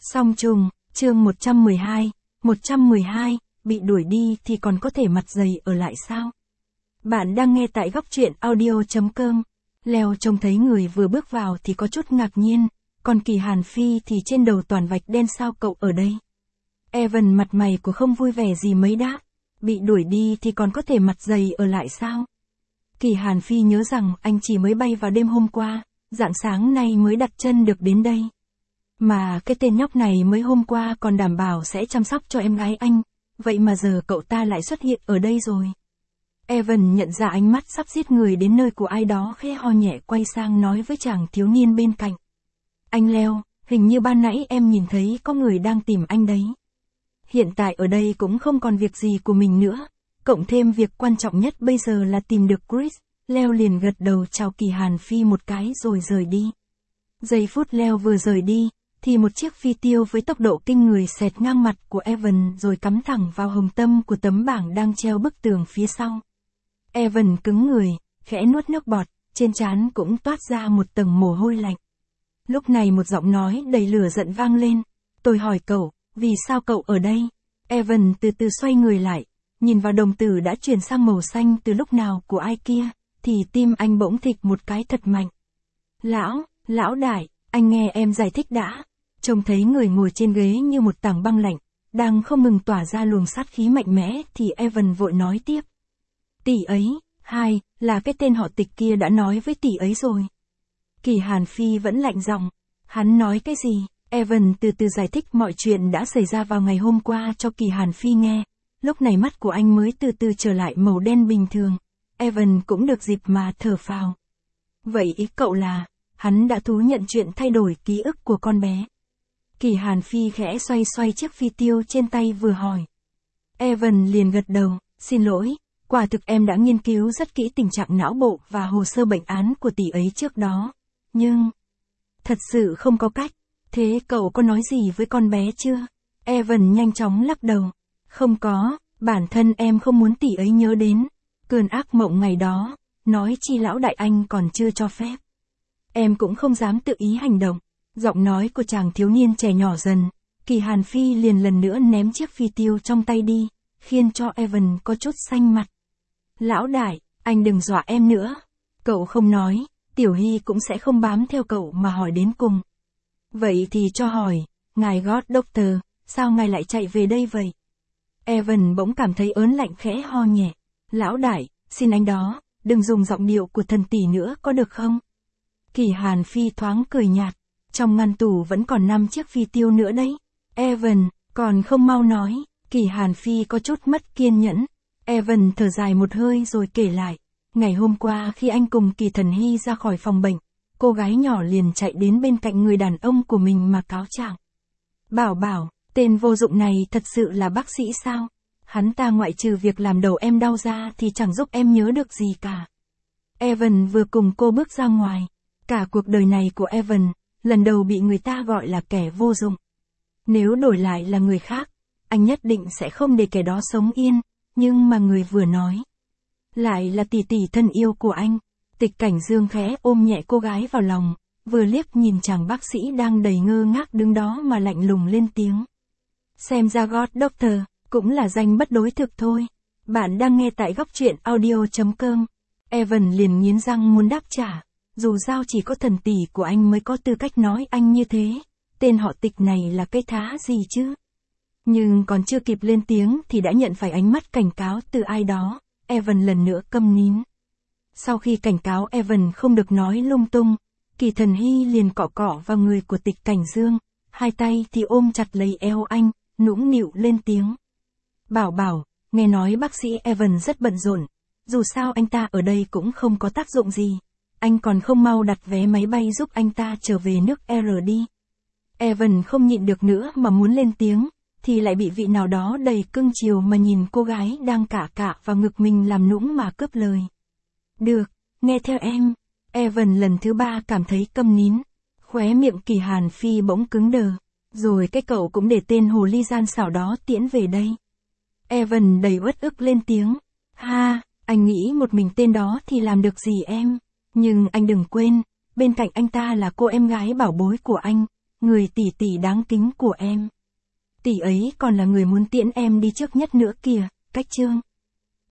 Song trùng, chương 112, bị đuổi đi thì còn có thể mặt dày ở lại sao? Bạn đang nghe tại góc truyện audio.com. Leo trông thấy người vừa bước vào thì có chút ngạc nhiên, còn Kỳ Hàn Phi thì trên đầu toàn vạch đen. Sao cậu ở đây? Evan mặt mày của không vui vẻ gì mấy đáp, bị đuổi đi thì còn có thể mặt dày ở lại sao? Kỳ Hàn Phi nhớ rằng anh chỉ mới bay vào đêm hôm qua, rạng sáng nay mới đặt chân được đến đây. Mà cái tên nhóc này mới hôm qua còn đảm bảo sẽ chăm sóc cho em gái anh, vậy mà giờ cậu ta lại xuất hiện ở đây rồi. Evan nhận ra ánh mắt sắp giết người đến nơi của ai đó, khẽ ho nhẹ quay sang nói với chàng thiếu niên bên cạnh. Anh Leo, hình như ban nãy em nhìn thấy có người đang tìm anh đấy. Hiện tại ở đây cũng không còn việc gì của mình nữa, cộng thêm việc quan trọng nhất bây giờ là tìm được Chris. Leo liền gật đầu chào Kỳ Hàn Phi một cái rồi rời đi. Giây phút Leo vừa rời đi, thì một chiếc phi tiêu với tốc độ kinh người xẹt ngang mặt của Evan rồi cắm thẳng vào hồng tâm của tấm bảng đang treo bức tường phía sau. Evan cứng người, khẽ nuốt nước bọt, trên trán cũng toát ra một tầng mồ hôi lạnh. Lúc này một giọng nói đầy lửa giận vang lên. Tôi hỏi cậu, vì sao cậu ở đây? Evan từ từ xoay người lại, nhìn vào đồng tử đã chuyển sang màu xanh từ lúc nào của ai kia, thì tim anh bỗng thịch một cái thật mạnh. Lão đại, anh nghe em giải thích đã. Trông thấy người ngồi trên ghế như một tảng băng lạnh, đang không ngừng tỏa ra luồng sát khí mạnh mẽ thì Evan vội nói tiếp. Tỷ ấy, là cái tên họ Tịch kia đã nói với tỷ ấy rồi. Kỳ Hàn Phi vẫn lạnh giọng. Hắn nói cái gì? Evan từ từ giải thích mọi chuyện đã xảy ra vào ngày hôm qua cho Kỳ Hàn Phi nghe. Lúc này mắt của anh mới từ từ trở lại màu đen bình thường. Evan cũng được dịp mà thở phào. Vậy ý cậu là, hắn đã thú nhận chuyện thay đổi ký ức của con bé. Kỳ Hàn Phi khẽ xoay chiếc phi tiêu trên tay vừa hỏi. Evan liền gật đầu, xin lỗi, quả thực em đã nghiên cứu rất kỹ tình trạng não bộ và hồ sơ bệnh án của tỷ ấy trước đó. Nhưng, thật sự không có cách. Thế cậu có nói gì với con bé chưa? Evan nhanh chóng lắc đầu. Không có, bản thân em không muốn tỷ ấy nhớ đến cơn ác mộng ngày đó, nói chi lão đại anh còn chưa cho phép. Em cũng không dám tự ý hành động. Giọng nói của chàng thiếu niên trẻ nhỏ dần, Kỳ Hàn Phi liền lần nữa ném chiếc phi tiêu trong tay đi, khiến cho Evan có chút xanh mặt. Lão đại, anh đừng dọa em nữa. Cậu không nói, Tiểu Hy cũng sẽ không bám theo cậu mà hỏi đến cùng. Vậy thì cho hỏi, ngài God Doctor, sao ngài lại chạy về đây vậy? Evan bỗng cảm thấy ớn lạnh khẽ ho nhẹ. Lão đại, xin anh đó, đừng dùng giọng điệu của thần tỷ nữa có được không? Kỳ Hàn Phi thoáng cười nhạt. Trong ngăn tủ vẫn còn 5 chiếc phi tiêu nữa đấy. Evan, còn không mau nói. Kỳ Hàn Phi có chút mất kiên nhẫn. Evan thở dài một hơi rồi kể lại. Ngày hôm qua khi anh cùng Kỳ Thần Hy ra khỏi phòng bệnh, cô gái nhỏ liền chạy đến bên cạnh người đàn ông của mình mà cáo trạng. Bảo, tên vô dụng này thật sự là bác sĩ sao? Hắn ta ngoại trừ việc làm đầu em đau ra thì chẳng giúp em nhớ được gì cả. Evan vừa cùng cô bước ra ngoài. Cả cuộc đời này của Evan, lần đầu bị người ta gọi là kẻ vô dụng. Nếu đổi lại là người khác, anh nhất định sẽ không để kẻ đó sống yên, nhưng mà người vừa nói lại là tỷ tỷ thân yêu của anh. Tịch Cảnh Dương khẽ ôm nhẹ cô gái vào lòng, vừa liếc nhìn chàng bác sĩ đang đầy ngơ ngác đứng đó mà lạnh lùng lên tiếng. Xem ra God Doctor, cũng là danh bất đối thực thôi. Bạn đang nghe tại góc truyện audio.com. Evan liền nghiến răng muốn đáp trả. Dù sao chỉ có thần tỷ của anh mới có tư cách nói anh như thế. Tên họ Tịch này là cái thá gì chứ? Nhưng còn chưa kịp lên tiếng thì đã nhận phải ánh mắt cảnh cáo từ ai đó. Evan lần nữa câm nín. Sau khi cảnh cáo Evan không được nói lung tung, Kỳ Thần Hy liền cọ vào người của Tịch Cảnh Dương. Hai tay thì ôm chặt lấy eo anh, nũng nịu lên tiếng. Bảo, nghe nói bác sĩ Evan rất bận rộn. Dù sao anh ta ở đây cũng không có tác dụng gì. Anh còn không mau đặt vé máy bay giúp anh ta trở về nước R đi. Evan không nhịn được nữa mà muốn lên tiếng, thì lại bị vị nào đó đầy cưng chiều mà nhìn cô gái đang cạ vào ngực mình làm nũng mà cướp lời. Được, nghe theo em. Evan lần thứ 3 cảm thấy câm nín. Khóe miệng Kỳ Hàn Phi bỗng cứng đờ. Rồi cái cậu cũng để tên hồ ly gian xảo đó tiễn về đây. Evan đầy uất ức lên tiếng. Anh nghĩ một mình tên đó thì làm được gì em? Nhưng anh đừng quên, bên cạnh anh ta là cô em gái bảo bối của anh, người tỷ tỷ đáng kính của em. Tỷ ấy còn là người muốn tiễn em đi trước nhất nữa kìa, Cách Trương.